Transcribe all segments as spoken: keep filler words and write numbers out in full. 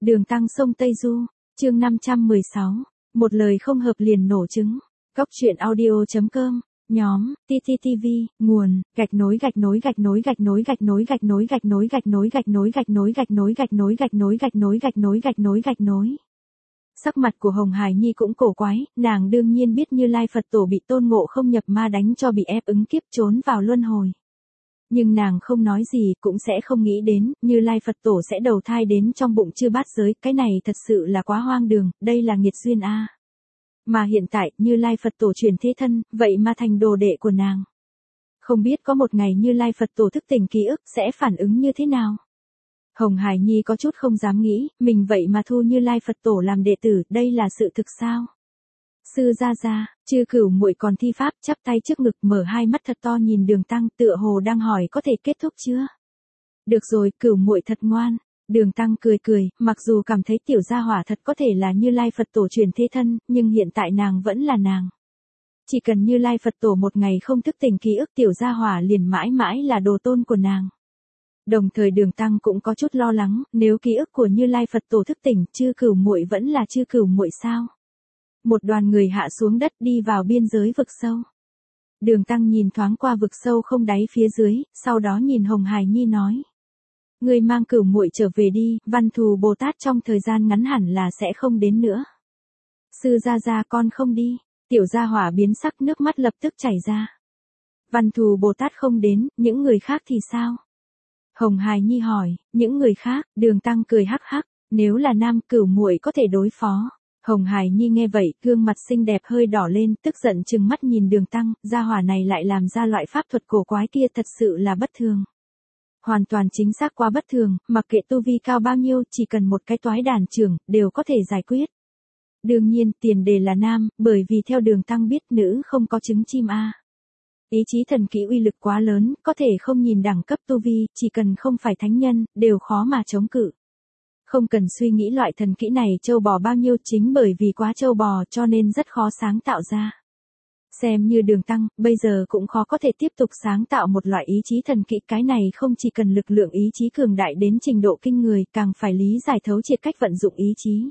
Đường Tăng sông Tây Du, chương năm trăm mười sáu, một lời không hợp liền nổ trứng. Góc truyện audio.com, nhóm, tê tê tê vê, nguồn, gạch nối gạch nối gạch nối gạch nối gạch nối gạch nối gạch nối gạch nối gạch nối gạch nối gạch nối gạch nối gạch nối gạch nối gạch nối gạch nối gạch nối. Sắc mặt của Hồng Hải Nhi cũng cổ quái, nàng đương nhiên biết Như Lai Phật Tổ bị Tôn Ngộ Không nhập ma đánh cho bị ép ứng kiếp trốn vào luân hồi. Nhưng nàng không nói gì, cũng sẽ không nghĩ đến, Như Lai Phật Tổ sẽ đầu thai đến trong bụng chư bát giới, cái này thật sự là quá hoang đường, đây là nghiệt duyên a. Mà hiện tại, Như Lai Phật Tổ chuyển thế thân, vậy mà thành đồ đệ của nàng. Không biết có một ngày Như Lai Phật Tổ thức tỉnh ký ức, sẽ phản ứng như thế nào? Hồng Hải Nhi có chút không dám nghĩ, mình vậy mà thu Như Lai Phật Tổ làm đệ tử, đây là sự thực sao? Sư gia gia, Chư Cửu muội còn thi pháp, chắp tay trước ngực, mở hai mắt thật to nhìn Đường Tăng, tựa hồ đang hỏi có thể kết thúc chưa? Được rồi, Cửu muội thật ngoan. Đường Tăng cười cười, mặc dù cảm thấy tiểu gia hỏa thật có thể là Như Lai Phật Tổ truyền thế thân, nhưng hiện tại nàng vẫn là nàng. Chỉ cần Như Lai Phật Tổ một ngày không thức tỉnh ký ức, tiểu gia hỏa liền mãi mãi là đồ tôn của nàng. Đồng thời Đường Tăng cũng có chút lo lắng, nếu ký ức của Như Lai Phật Tổ thức tỉnh, Chư Cửu muội vẫn là Chư Cửu muội sao? Một đoàn người hạ xuống đất đi vào biên giới vực sâu. Đường Tăng nhìn thoáng qua vực sâu không đáy phía dưới, sau đó nhìn Hồng Hải Nhi nói: "Ngươi mang Cửu muội trở về đi, Văn Thù Bồ Tát trong thời gian ngắn hẳn là sẽ không đến nữa." "Sư gia gia con không đi." Tiểu gia hỏa biến sắc, nước mắt lập tức chảy ra. "Văn Thù Bồ Tát không đến, những người khác thì sao?" Hồng Hải Nhi hỏi. "Những người khác?" Đường Tăng cười hắc hắc, "Nếu là nam, Cửu muội có thể đối phó." Hồng Hải Nhi nghe vậy, gương mặt xinh đẹp hơi đỏ lên, tức giận trừng mắt nhìn Đường Tăng, gia hỏa này lại làm ra loại pháp thuật cổ quái kia, thật sự là bất thường. Hoàn toàn chính xác quá bất thường, mặc kệ tu vi cao bao nhiêu, chỉ cần một cái toái đàn trưởng, đều có thể giải quyết. Đương nhiên, tiền đề là nam, bởi vì theo Đường Tăng biết nữ không có trứng chim a. Ý chí thần kỹ uy lực quá lớn, có thể không nhìn đẳng cấp tu vi, chỉ cần không phải thánh nhân, đều khó mà chống cự. Không cần suy nghĩ loại thần kỹ này trâu bò bao nhiêu, chính bởi vì quá trâu bò cho nên rất khó sáng tạo ra. Xem như Đường Tăng, bây giờ cũng khó có thể tiếp tục sáng tạo một loại ý chí thần kỹ, cái này không chỉ cần lực lượng ý chí cường đại đến trình độ kinh người, càng phải lý giải thấu triệt cách vận dụng ý chí.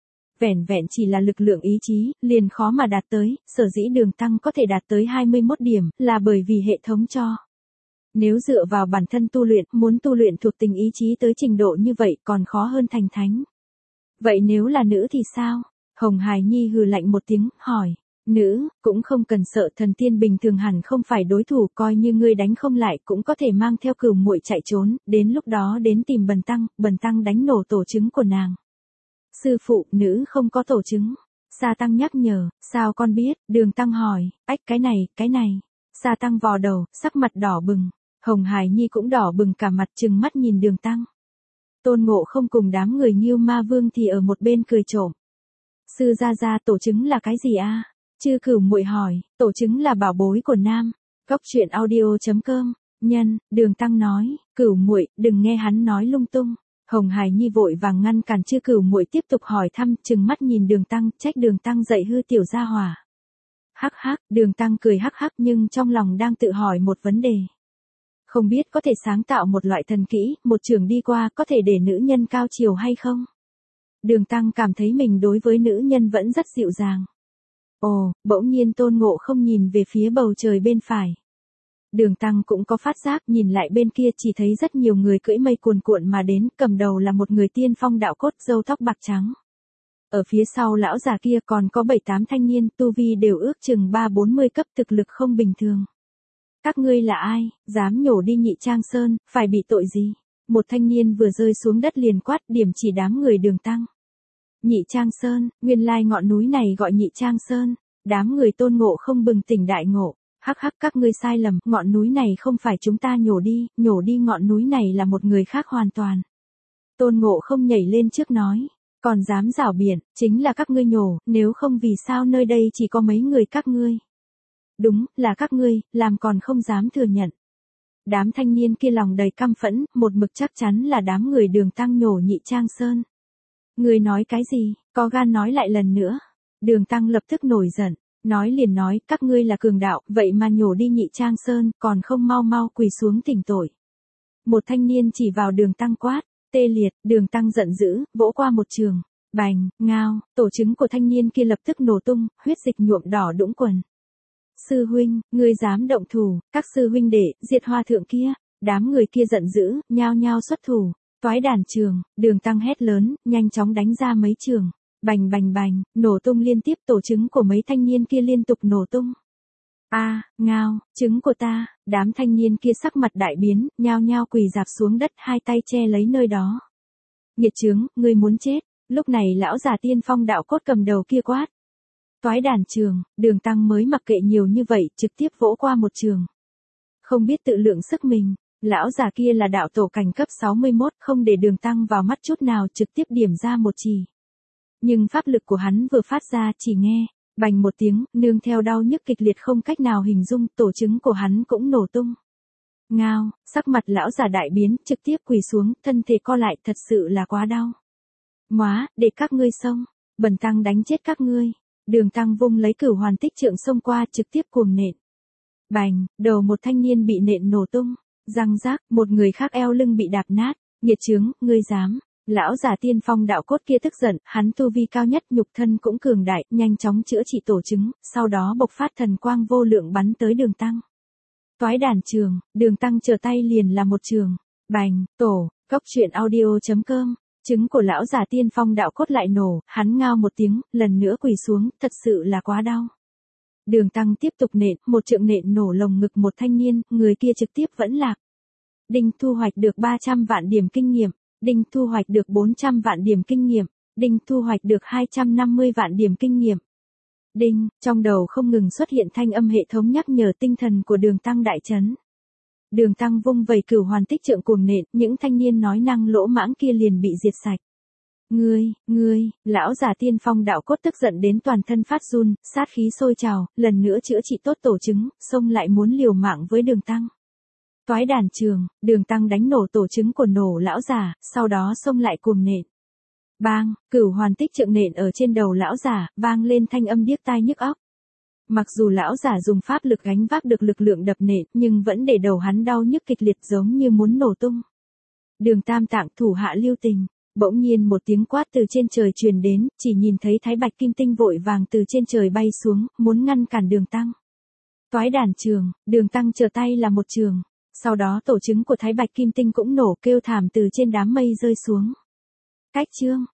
Vẻn vẹn chỉ là lực lượng ý chí, liền khó mà đạt tới, sở dĩ Đường Tăng có thể đạt tới hai mươi mốt điểm, là bởi vì hệ thống cho. Nếu dựa vào bản thân tu luyện, muốn tu luyện thuộc tình ý chí tới trình độ như vậy còn khó hơn thành thánh. Vậy nếu là nữ thì sao? Hồng Hải Nhi hừ lạnh một tiếng, hỏi. Nữ, cũng không cần sợ, thần tiên bình thường hẳn không phải đối thủ, coi như ngươi đánh không lại cũng có thể mang theo Cửu muội chạy trốn, đến lúc đó đến tìm Bần Tăng, Bần Tăng đánh nổ tổ trứng của nàng. Sư phụ, nữ không có tổ trứng. Sa Tăng nhắc nhở, sao con biết? Đường Tăng hỏi, ách cái này, cái này. Sa Tăng vò đầu, sắc mặt đỏ bừng. Hồng Hải Nhi cũng đỏ bừng cả mặt, trừng mắt nhìn Đường Tăng. Tôn Ngộ Không cùng đám người Nghưu Ma Vương thì ở một bên cười trộm. Sư gia gia, tổ trứng là cái gì a? Chư Cửu muội hỏi. Tổ trứng là bảo bối của nam. Góc truyện audio.com, nhân, Đường Tăng nói, Cửu muội, đừng nghe hắn nói lung tung. Hồng Hải Nhi vội vàng ngăn cản Chư Cửu muội tiếp tục hỏi thăm, trừng mắt nhìn Đường Tăng, trách Đường Tăng dạy hư tiểu gia hỏa. Hắc hắc, Đường Tăng cười hắc hắc nhưng trong lòng đang tự hỏi một vấn đề. Không biết có thể sáng tạo một loại thần kỹ, một trường đi qua, có thể để nữ nhân cao chiều hay không? Đường Tăng cảm thấy mình đối với nữ nhân vẫn rất dịu dàng. Ồ, bỗng nhiên Tôn Ngộ Không nhìn về phía bầu trời bên phải. Đường Tăng cũng có phát giác, nhìn lại bên kia chỉ thấy rất nhiều người cưỡi mây cuồn cuộn mà đến, cầm đầu là một người tiên phong đạo cốt, râu tóc bạc trắng. Ở phía sau lão già kia còn có bảy tám thanh niên, tu vi đều ước chừng ba bốn mươi cấp, thực lực không bình thường. Các ngươi là ai, dám nhổ đi Nhị Trang Sơn, phải bị tội gì? Một thanh niên vừa rơi xuống đất liền quát, điểm chỉ đám người Đường Tăng. Nhị Trang Sơn, nguyên lai ngọn núi này gọi Nhị Trang Sơn. Đám người Tôn Ngộ Không bừng tỉnh đại ngộ. Hắc hắc, các ngươi sai lầm, ngọn núi này không phải chúng ta nhổ đi, nhổ đi ngọn núi này là một người khác hoàn toàn. Tôn Ngộ Không nhảy lên trước nói, còn dám rảo biện, chính là các ngươi nhổ, nếu không vì sao nơi đây chỉ có mấy người các ngươi. Đúng, là các ngươi, làm còn không dám thừa nhận. Đám thanh niên kia lòng đầy căm phẫn, một mực chắc chắn là đám người Đường Tăng nhổ Nhị Trang Sơn. Ngươi nói cái gì, có gan nói lại lần nữa. Đường Tăng lập tức nổi giận, nói liền nói, các ngươi là cường đạo, vậy mà nhổ đi Nhị Trang Sơn, còn không mau mau quỳ xuống thỉnh tội. Một thanh niên chỉ vào Đường Tăng quát, Tê liệt, Đường Tăng giận dữ, vỗ qua một trường. Bành, ngao, tổ trứng của thanh niên kia lập tức nổ tung, huyết dịch nhuộm đỏ đũng quần. Sư huynh, ngươi dám động thủ, các sư huynh đệ, diệt hoa thượng kia. Đám người kia giận dữ, nhao nhao xuất thủ. Toái đàn trường, Đường Tăng hét lớn, nhanh chóng đánh ra mấy trường. Bành bành bành, nổ tung liên tiếp, tổ trứng của mấy thanh niên kia liên tục nổ tung. A, à, ngao, trứng của ta, đám thanh niên kia sắc mặt đại biến, nhao nhao quỳ dạp xuống đất, hai tay che lấy nơi đó. Nghiệt chướng, ngươi muốn chết. Lúc này lão già tiên phong đạo cốt cầm đầu kia quát. Toái đàn trường, Đường Tăng mới mặc kệ nhiều như vậy, trực tiếp vỗ qua một trường. Không biết tự lượng sức mình, lão già kia là đạo tổ cảnh cấp sáu mươi mốt, không để Đường Tăng vào mắt chút nào, trực tiếp điểm ra một chì. Nhưng pháp lực của hắn vừa phát ra, chỉ nghe, bành một tiếng, nương theo đau nhức kịch liệt không cách nào hình dung, tổ trứng của hắn cũng nổ tung. Ngao, sắc mặt lão già đại biến, trực tiếp quỳ xuống, thân thể co lại, thật sự là quá đau. Móa, để các ngươi xông, bần tăng đánh chết các ngươi. Đường Tăng vung lấy Cửu Hoàn Tích Trượng xông qua, trực tiếp cuồng nện. Bành, đầu một thanh niên bị nện nổ tung, răng rác, một người khác eo lưng bị đạp nát. Nghiệt chướng, ngươi dám. Lão già tiên phong đạo cốt kia tức giận, hắn tu vi cao nhất, nhục thân cũng cường đại, nhanh chóng chữa trị tổ trứng, sau đó bộc phát thần quang vô lượng bắn tới Đường Tăng. Toái đàn trường, Đường Tăng trở tay liền là một trường. Bành, tổ, cốc truyện audio chấm com. Trứng của lão già tiên phong đạo cốt lại nổ, hắn ngao một tiếng, lần nữa quỳ xuống, thật sự là quá đau. Đường Tăng tiếp tục nện, một trượng nện nổ lồng ngực một thanh niên, người kia trực tiếp vẫn lạc. Đinh thu hoạch được ba trăm vạn điểm kinh nghiệm, Đinh thu hoạch được bốn trăm vạn điểm kinh nghiệm, Đinh thu hoạch được hai trăm năm mươi vạn điểm kinh nghiệm. Đinh, trong đầu không ngừng xuất hiện thanh âm hệ thống nhắc nhở, tinh thần của Đường Tăng đại chấn. Đường Tăng vung vẩy Cửu Hoàn Tích Trượng cuồng nện, những thanh niên nói năng lỗ mãng kia liền bị diệt sạch. Ngươi, ngươi, lão già tiên phong đạo cốt tức giận đến toàn thân phát run, sát khí sôi trào, lần nữa chữa trị tốt tổ trứng, xông lại muốn liều mạng với Đường Tăng. Toái đàn trường, Đường Tăng đánh nổ tổ trứng của nổ lão già, sau đó xông lại cuồng nện. Bang, Cửu Hoàn Tích Trượng nện ở trên đầu lão già, vang lên thanh âm điếc tai nhức óc. Mặc dù lão già dùng pháp lực gánh vác được lực lượng đập nện, nhưng vẫn để đầu hắn đau nhức kịch liệt giống như muốn nổ tung. Đường Tam Tạng thủ hạ lưu tình, bỗng nhiên một tiếng quát từ trên trời truyền đến, chỉ nhìn thấy Thái Bạch Kim Tinh vội vàng từ trên trời bay xuống, muốn ngăn cản Đường Tăng. Toái đàn trường, Đường Tăng trở tay là một trường, sau đó tổ trứng của Thái Bạch Kim Tinh cũng nổ, kêu thảm từ trên đám mây rơi xuống. Cách chương